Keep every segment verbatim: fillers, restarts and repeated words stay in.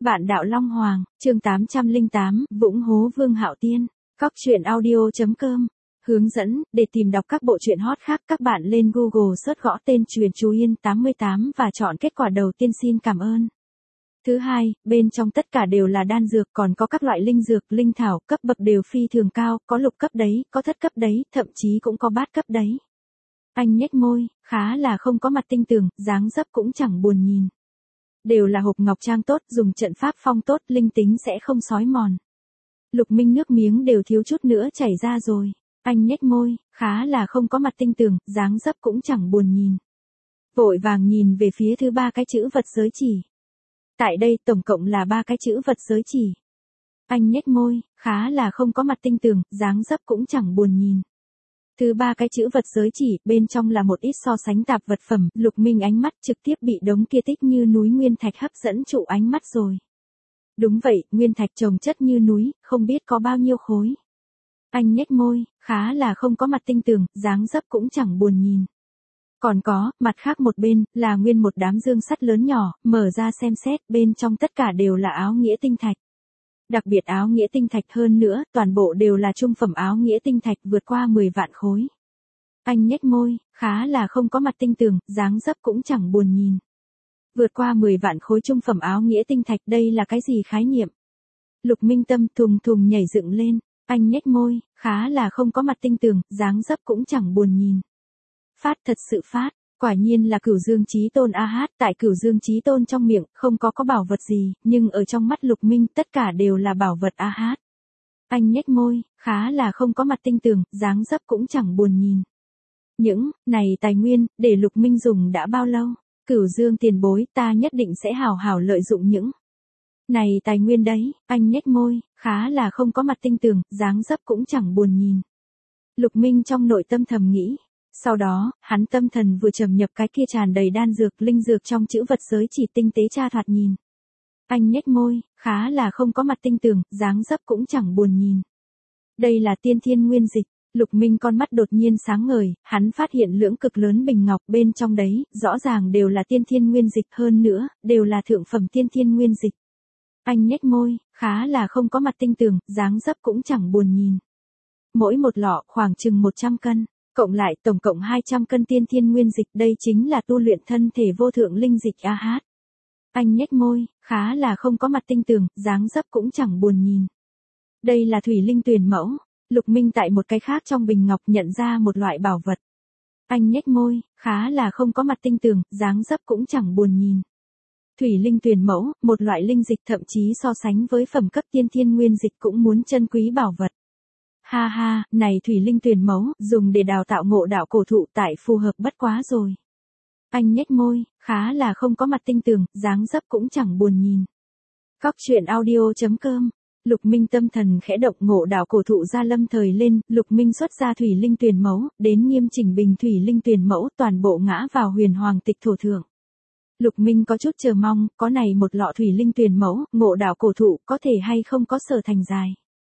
Vạn đạo Long Hoàng, chương tám trăm lẻ tám, Vũng hố Vương Hạo Tiên. Cóc truyện audio chấm com. Hướng dẫn, để tìm đọc các bộ truyện hot khác các bạn lên Google search gõ tên Truyện Chú Yên tám mươi tám và chọn kết quả đầu tiên xin cảm ơn. Thứ hai, bên trong tất cả đều là đan dược, còn có các loại linh dược, linh thảo, cấp bậc đều phi thường cao, có lục cấp đấy, có thất cấp đấy, thậm chí cũng có bát cấp đấy. Anh nhếch môi, khá là không có mặt tinh tường, dáng dấp cũng chẳng buồn nhìn. Đều là hộp ngọc trang tốt, dùng trận pháp phong tốt, linh tính sẽ không xói mòn. Lục Minh nước miếng đều thiếu chút nữa chảy ra rồi. Anh nhếch môi, khá là không có mặt tinh tường, dáng dấp cũng chẳng buồn nhìn. Vội vàng nhìn về phía thứ ba cái chữ vật giới chỉ. Tại đây tổng cộng là ba cái chữ vật giới chỉ. Anh nhếch môi, khá là không có mặt tinh tường, dáng dấp cũng chẳng buồn nhìn. Thứ ba cái chữ vật giới chỉ, bên trong là một ít so sánh tạp vật phẩm, Lục Minh ánh mắt trực tiếp bị đống kia tích như núi nguyên thạch hấp dẫn trụ ánh mắt rồi. Đúng vậy, nguyên thạch chồng chất như núi, không biết có bao nhiêu khối. Anh nhếch môi, khá là không có mặt tinh tường, dáng dấp cũng chẳng buồn nhìn. Còn có, mặt khác một bên, là nguyên một đám dương sắt lớn nhỏ, mở ra xem xét, bên trong tất cả đều là áo nghĩa tinh thạch. Đặc biệt áo nghĩa tinh thạch hơn nữa, toàn bộ đều là trung phẩm áo nghĩa tinh thạch vượt qua mười vạn khối. Anh nhếch môi, khá là không có mặt tinh tường, dáng dấp cũng chẳng buồn nhìn. Vượt qua mười vạn khối trung phẩm áo nghĩa tinh thạch, đây là cái gì khái niệm? Lục Minh tâm thùng thùng nhảy dựng lên, anh nhếch môi, khá là không có mặt tinh tường, dáng dấp cũng chẳng buồn nhìn. Phát thật sự phát, quả nhiên là Cửu Dương Chí Tôn a hát, tại Cửu Dương Chí Tôn trong miệng không có có bảo vật gì, nhưng ở trong mắt Lục Minh tất cả đều là bảo vật a hát. Anh nhếch môi, khá là không có mặt tinh tường, dáng dấp cũng chẳng buồn nhìn. Những này tài nguyên để Lục Minh dùng đã bao lâu? Cửu Dương tiền bối, ta nhất định sẽ hảo hảo lợi dụng những này tài nguyên đấy. Anh nhếch môi, khá là không có mặt tinh tường, dáng dấp cũng chẳng buồn nhìn. Lục Minh trong nội tâm thầm nghĩ. Sau đó, hắn tâm thần vừa trầm nhập cái kia tràn đầy đan dược, linh dược trong chữ vật giới chỉ tinh tế tra thoạt nhìn. Anh nhếch môi, khá là không có mặt tinh tường, dáng dấp cũng chẳng buồn nhìn. Đây là tiên thiên nguyên dịch. Lục Minh con mắt đột nhiên sáng ngời, hắn phát hiện lưỡng cực lớn bình ngọc bên trong đấy, rõ ràng đều là tiên thiên nguyên dịch, hơn nữa, đều là thượng phẩm tiên thiên nguyên dịch. Anh nhếch môi, khá là không có mặt tinh tường, dáng dấp cũng chẳng buồn nhìn. Mỗi một lọ khoảng chừng một trăm cân. Cộng lại tổng cộng hai trăm cân tiên thiên nguyên dịch, đây chính là tu luyện thân thể vô thượng linh dịch a hát. Anh nhếch môi, khá là không có mặt tinh tường, dáng dấp cũng chẳng buồn nhìn. Đây là thủy linh tuyền mẫu. Lục Minh tại một cái khác trong bình ngọc nhận ra một loại bảo vật. Anh nhếch môi, khá là không có mặt tinh tường, dáng dấp cũng chẳng buồn nhìn. Thủy linh tuyền mẫu, một loại linh dịch thậm chí so sánh với phẩm cấp tiên thiên nguyên dịch cũng muốn chân quý bảo vật. Ha ha, này thủy linh tuyền mẫu, dùng để đào tạo ngộ đạo cổ thụ tại phù hợp bất quá rồi. Anh nhếch môi, khá là không có mặt tinh tường, dáng dấp cũng chẳng buồn nhìn. Cóc truyện audio chấm com. Lục Minh tâm thần khẽ động, ngộ đạo cổ thụ ra lâm thời lên, Lục Minh xuất ra thủy linh tuyền mẫu, đến nghiêm chỉnh bình thủy linh tuyền mẫu, toàn bộ ngã vào huyền hoàng tịch thổ thượng. Lục Minh có chút chờ mong, có này một lọ thủy linh tuyền mẫu, ngộ đạo cổ thụ có thể hay không có sở thành dài.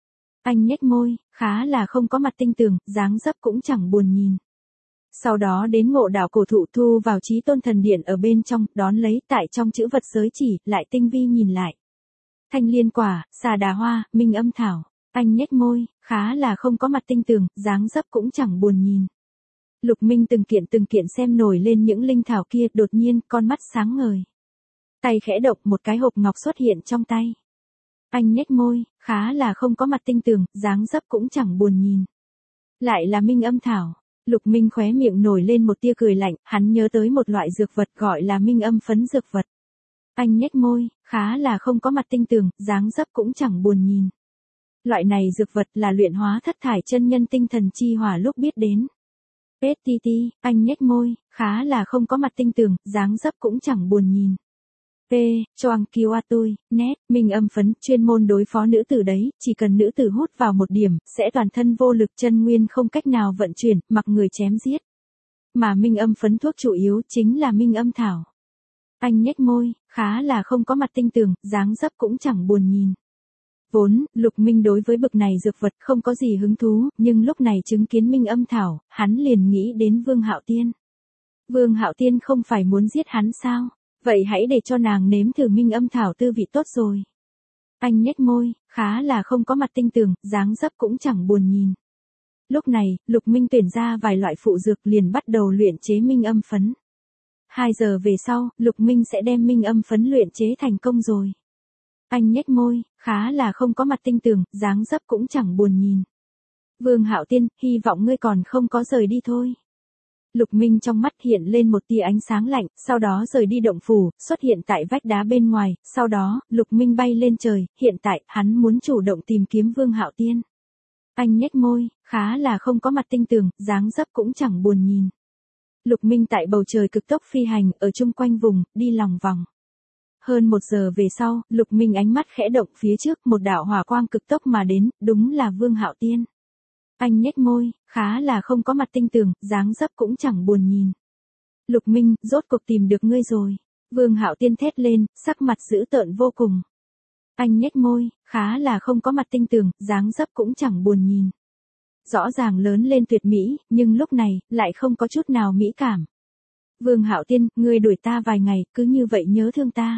Anh nhếch môi, khá là không có mặt tinh tường, dáng dấp cũng chẳng buồn nhìn. Sau đó đến ngộ đạo cổ thụ thu vào Chí Tôn thần điện ở bên trong, đón lấy tại trong chữ vật giới chỉ, lại tinh vi nhìn lại. Thanh liên quả, xà đà hoa, minh âm thảo. Anh nhếch môi, khá là không có mặt tinh tường, dáng dấp cũng chẳng buồn nhìn. Lục Minh từng kiện từng kiện xem nổi lên những linh thảo kia, đột nhiên, con mắt sáng ngời. Tay khẽ động, một cái hộp ngọc xuất hiện trong tay. Anh nhếch môi, khá là không có mặt tinh tường, dáng dấp cũng chẳng buồn nhìn. Lại là minh âm thảo. Lục Minh khóe miệng nổi lên một tia cười lạnh, hắn nhớ tới một loại dược vật gọi là minh âm phấn dược vật. Anh nhếch môi, khá là không có mặt tinh tường, dáng dấp cũng chẳng buồn nhìn. Loại này dược vật là luyện hóa thất thải chân nhân tinh thần chi hỏa lúc biết đến. ét tê tê, anh nhếch môi, khá là không có mặt tinh tường, dáng dấp cũng chẳng buồn nhìn. P. Choang Kiwa tôi, nét, minh âm phấn, chuyên môn đối phó nữ tử đấy, chỉ cần nữ tử hút vào một điểm, sẽ toàn thân vô lực, chân nguyên không cách nào vận chuyển, mặc người chém giết. Mà minh âm phấn thuốc chủ yếu chính là minh âm thảo. Anh nhếch môi, khá là không có mặt tinh tường, dáng dấp cũng chẳng buồn nhìn. Vốn, Lục Minh đối với bực này dược vật không có gì hứng thú, nhưng lúc này chứng kiến minh âm thảo, hắn liền nghĩ đến Vương Hạo Tiên. Vương Hạo Tiên không phải muốn giết hắn sao? Vậy hãy để cho nàng nếm thử minh âm thảo tư vị tốt rồi. Anh nhếch môi, khá là không có mặt tinh tường, dáng dấp cũng chẳng buồn nhìn. Lúc này, Lục Minh tuyển ra vài loại phụ dược liền bắt đầu luyện chế minh âm phấn. Hai giờ về sau, Lục Minh sẽ đem minh âm phấn luyện chế thành công rồi. Anh nhếch môi, khá là không có mặt tinh tường, dáng dấp cũng chẳng buồn nhìn. Vương Hạo Tiên, hy vọng ngươi còn không có rời đi thôi. Lục Minh trong mắt hiện lên một tia ánh sáng lạnh, sau đó rời đi động phủ, xuất hiện tại vách đá bên ngoài, sau đó, Lục Minh bay lên trời, hiện tại, hắn muốn chủ động tìm kiếm Vương Hạo Tiên. Anh nhếch môi, khá là không có mặt tinh tường, dáng dấp cũng chẳng buồn nhìn. Lục Minh tại bầu trời cực tốc phi hành, ở chung quanh vùng, đi lòng vòng. Hơn một giờ về sau, Lục Minh ánh mắt khẽ động phía trước, một đạo hỏa quang cực tốc mà đến, đúng là Vương Hạo Tiên. Anh nhếch môi, khá là không có mặt tinh tường, dáng dấp cũng chẳng buồn nhìn. Lục Minh, rốt cuộc tìm được ngươi rồi. Vương Hạo Tiên thét lên, sắc mặt dữ tợn vô cùng. Anh nhếch môi, khá là không có mặt tinh tường, dáng dấp cũng chẳng buồn nhìn. Rõ ràng lớn lên tuyệt mỹ, nhưng lúc này, lại không có chút nào mỹ cảm. Vương Hạo Tiên, ngươi đuổi ta vài ngày, cứ như vậy nhớ thương ta.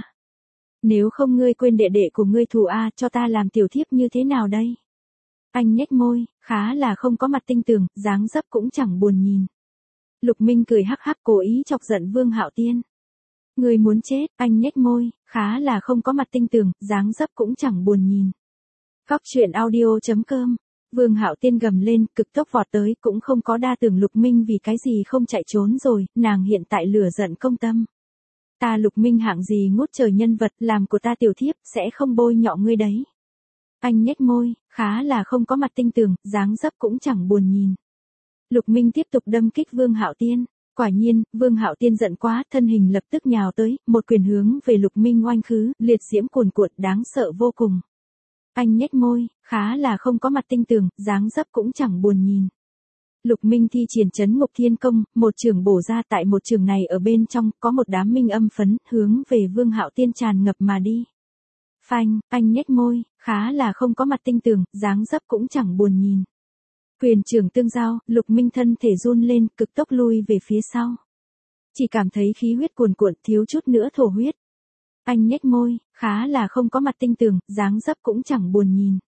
Nếu không ngươi quên đệ đệ của ngươi thù a, cho ta làm tiểu thiếp như thế nào đây? Anh nhếch môi, khá là không có mặt tinh tường, dáng dấp cũng chẳng buồn nhìn. Lục Minh cười hắc hắc cố ý chọc giận Vương Hạo Tiên. Ngươi muốn chết, anh nhếch môi, khá là không có mặt tinh tường, dáng dấp cũng chẳng buồn nhìn. Cóc truyện audio chấm com. Vương Hạo Tiên gầm lên, cực tốc vọt tới, cũng không có đa tưởng Lục Minh vì cái gì không chạy trốn rồi, nàng hiện tại lửa giận công tâm. Ta Lục Minh hạng gì ngút trời nhân vật, làm của ta tiểu thiếp, sẽ không bôi nhọ ngươi đấy. Anh nhếch môi, khá là không có mặt tinh tường, dáng dấp cũng chẳng buồn nhìn. Lục Minh tiếp tục đâm kích Vương Hạo Tiên. Quả nhiên, Vương Hạo Tiên giận quá, thân hình lập tức nhào tới, một quyền hướng về Lục Minh oanh khứ, liệt diễm cuồn cuộn đáng sợ vô cùng. Anh nhếch môi, khá là không có mặt tinh tường, dáng dấp cũng chẳng buồn nhìn. Lục Minh thi triển trấn ngục thiên công, một trường bổ ra tại một trường này ở bên trong, có một đám minh âm phấn, hướng về Vương Hạo Tiên tràn ngập mà đi. Phanh, anh nhếch môi, khá là không có mặt tinh tường, dáng dấp cũng chẳng buồn nhìn. Quyền trường tương giao, Lục Minh thân thể run lên, cực tốc lui về phía sau. Chỉ cảm thấy khí huyết cuồn cuộn, thiếu chút nữa thổ huyết. Anh nhếch môi, khá là không có mặt tinh tường, dáng dấp cũng chẳng buồn nhìn.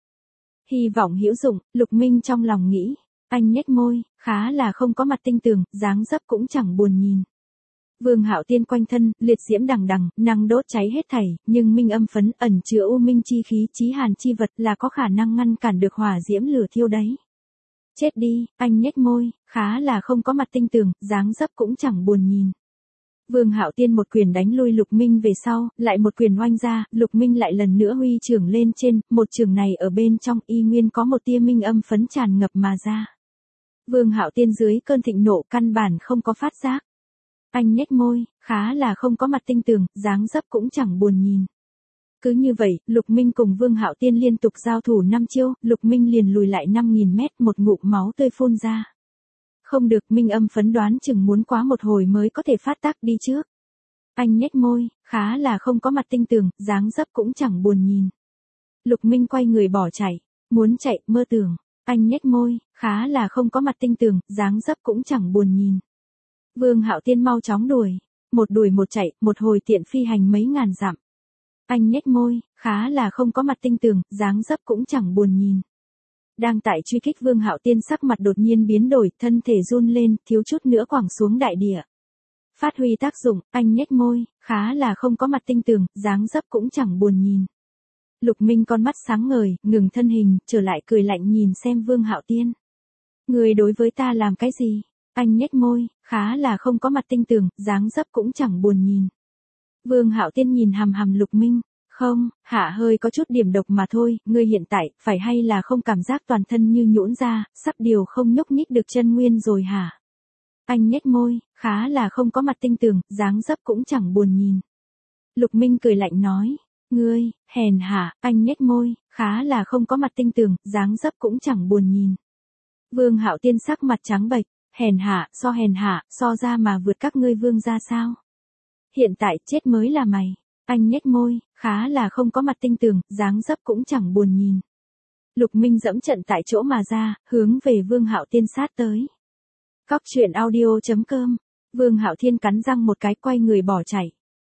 Hy vọng hữu dụng, Lục Minh trong lòng nghĩ. Anh nhếch môi, khá là không có mặt tinh tường, dáng dấp cũng chẳng buồn nhìn. Vương Hạo Tiên quanh thân, liệt diễm đằng đằng, năng đốt cháy hết thảy, nhưng minh âm phấn ẩn chứa u minh chi khí, chí hàn chi vật là có khả năng ngăn cản được hỏa diễm lửa thiêu đấy. Chết đi, anh nhếch môi, khá là không có mặt tinh tường, dáng dấp cũng chẳng buồn nhìn. Vương Hạo Tiên một quyền đánh lui Lục Minh về sau, lại một quyền oanh ra, Lục Minh lại lần nữa huy trưởng lên trên, một trường này ở bên trong y nguyên có một tia minh âm phấn tràn ngập mà ra. Vương Hạo Tiên dưới cơn thịnh nộ căn bản không có phát giác. Anh nhếch môi, khá là không có mặt tinh tường, dáng dấp cũng chẳng buồn nhìn. Cứ như vậy, Lục Minh cùng Vương Hạo Tiên liên tục giao thủ năm chiêu, Lục Minh liền lùi lại năm nghìn mét, một ngụm máu tươi phun ra. Không được, minh âm phấn đoán chừng muốn quá một hồi mới có thể phát tác đi trước. Anh nhếch môi, khá là không có mặt tinh tường, dáng dấp cũng chẳng buồn nhìn. Lục Minh quay người bỏ chạy, muốn chạy, mơ tưởng. Anh nhếch môi, khá là không có mặt tinh tường, dáng dấp cũng chẳng buồn nhìn. Vương Hạo Tiên mau chóng đuổi, một đuổi một chạy, một hồi tiện phi hành mấy ngàn dặm. Anh nhếch môi, khá là không có mặt tinh tường, dáng dấp cũng chẳng buồn nhìn. Đang tại truy kích Vương Hạo Tiên sắc mặt đột nhiên biến đổi, thân thể run lên, thiếu chút nữa quẳng xuống đại địa. Phát huy tác dụng, anh nhếch môi, khá là không có mặt tinh tường, dáng dấp cũng chẳng buồn nhìn. Lục Minh con mắt sáng ngời, ngừng thân hình, trở lại cười lạnh nhìn xem Vương Hạo Tiên. Người đối với ta làm cái gì? Anh nhếch môi, khá là không có mặt tinh tường, dáng dấp cũng chẳng buồn nhìn. Vương Hạo Tiên nhìn hằm hằm Lục Minh. Không, hạ hơi có chút điểm độc mà thôi, ngươi hiện tại, phải hay là không cảm giác toàn thân như nhũn ra, sắp điều không nhúc nhích được chân nguyên rồi hả? Anh nhếch môi, khá là không có mặt tinh tường, dáng dấp cũng chẳng buồn nhìn. Lục Minh cười lạnh nói, ngươi, hèn hạ, anh nhếch môi, khá là không có mặt tinh tường, dáng dấp cũng chẳng buồn nhìn. Vương Hạo Tiên sắc mặt trắng bệch, hèn hạ, so hèn hạ, so ra mà vượt các ngươi vương ra sao? Hiện tại, chết mới là mày. Anh nhếch môi, khá là không có mặt tinh tường, dáng dấp cũng chẳng buồn nhìn. Lục Minh dẫm trận tại chỗ mà ra, hướng về Vương Hạo Tiên sát tới. Cóc truyện audio chấm com. Vương Hạo Thiên cắn răng một cái quay người bỏ chạy.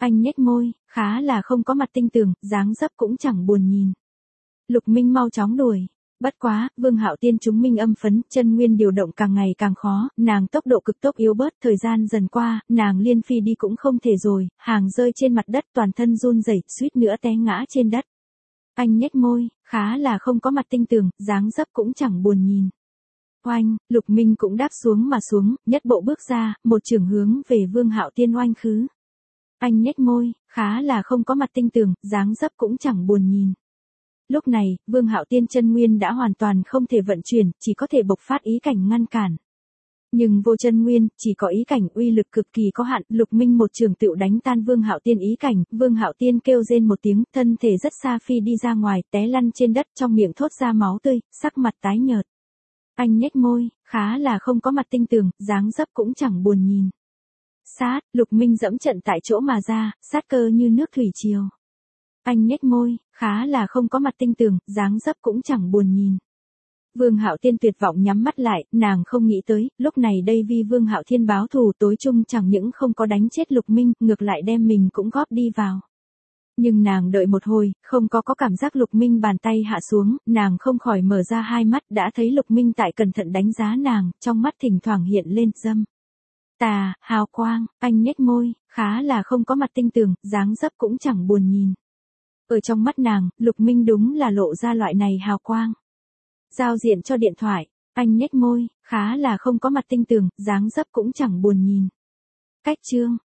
Anh nhếch môi, khá là không có mặt tinh tường, dáng dấp cũng chẳng buồn nhìn. Lục Minh mau chóng đuổi. Bất quá, Vương Hạo Tiên chúng minh âm phấn, chân nguyên điều động càng ngày càng khó, nàng tốc độ cực tốc yếu bớt, thời gian dần qua, nàng liên phi đi cũng không thể rồi, hàng rơi trên mặt đất toàn thân run rẩy, suýt nữa té ngã trên đất. Anh nhếch môi, khá là không có mặt tinh tường, dáng dấp cũng chẳng buồn nhìn. Oanh, Lục Minh cũng đáp xuống mà xuống, nhất bộ bước ra, một chưởng hướng về Vương Hạo Tiên oanh khứ. Anh nhếch môi, khá là không có mặt tinh tường, dáng dấp cũng chẳng buồn nhìn. Lúc này, Vương Hạo Tiên chân nguyên đã hoàn toàn không thể vận chuyển, chỉ có thể bộc phát ý cảnh ngăn cản. Nhưng vô chân nguyên, chỉ có ý cảnh uy lực cực kỳ có hạn, Lục Minh một trường tựu đánh tan Vương Hạo Tiên ý cảnh, Vương Hạo Tiên kêu rên một tiếng, thân thể rất xa phi đi ra ngoài, té lăn trên đất, trong miệng thốt ra máu tươi, sắc mặt tái nhợt. Anh nhếch môi, khá là không có mặt tinh tường, dáng dấp cũng chẳng buồn nhìn. Sát, Lục Minh dẫm trận tại chỗ mà ra, sát cơ như nước thủy triều. Anh nhếch môi, khá là không có mặt tinh tường, dáng dấp cũng chẳng buồn nhìn. Vương Hạo Tiên tuyệt vọng nhắm mắt lại, nàng không nghĩ tới, lúc này đây vì Vương Hạo Thiên báo thù tối chung chẳng những không có đánh chết Lục Minh, ngược lại đem mình cũng góp đi vào. Nhưng nàng đợi một hồi, không có có cảm giác Lục Minh bàn tay hạ xuống, nàng không khỏi mở ra hai mắt, đã thấy Lục Minh tại cẩn thận đánh giá nàng, trong mắt thỉnh thoảng hiện lên dâm tà, hào quang, anh nhếch môi, khá là không có mặt tinh tường, dáng dấp cũng chẳng buồn nhìn. Ở trong mắt nàng, Lục Minh đúng là lộ ra loại này hào quang. Giao diện cho điện thoại, anh nhếch môi, khá là không có mặt tinh tường, dáng dấp cũng chẳng buồn nhìn. Cách chương.